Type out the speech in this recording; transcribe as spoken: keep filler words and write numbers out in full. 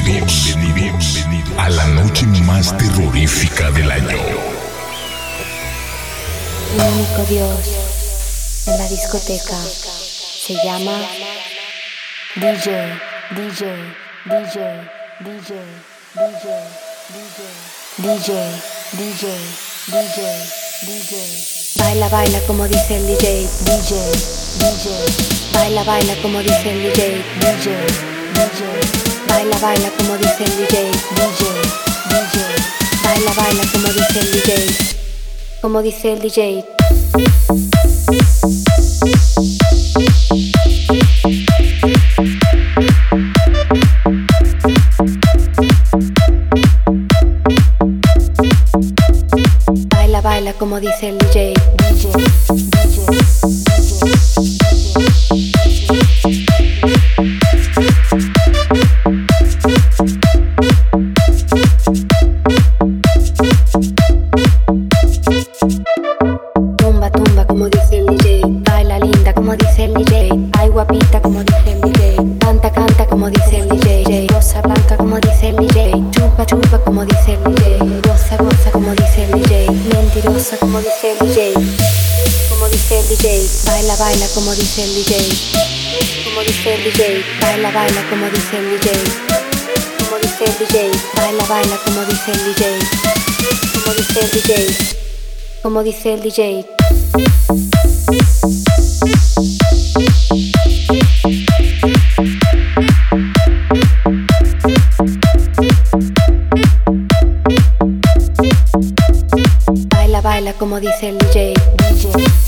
bienvenidos, bienvenidos a la noche más terrorífica del año. Un único Dios en la discoteca se llama D J, D J, D J, D J, D J, D J, D J, D J, D J. Baila, baila como dice el D J, D J, D J. Baila, baila como dice el D J, D J, D J. Baila, baila como dice el D J, D J, D J. Baila, baila como dice el D J, como dice el D J. Baila, baila como dice el D J, D J, D J, D Tumba, tumba como dice el D J. Baila linda como dice el D J. Ay guapita como dice el D J. Canta, canta como dice el D J. Rosa blanca como dice el D J. Chupa, chupa como dice el D J. Goza, goza como dice el D J. Mentirosa como dice el D J. Como dice el D J. Baila, baila como dice el D J. Como dice el D J. Baila, baila como dice el D J. Como dice el D J. Baila, baila como dice el D J. Como dice el D J. Como dice el D J. Baila, baila como dice el D J, D J.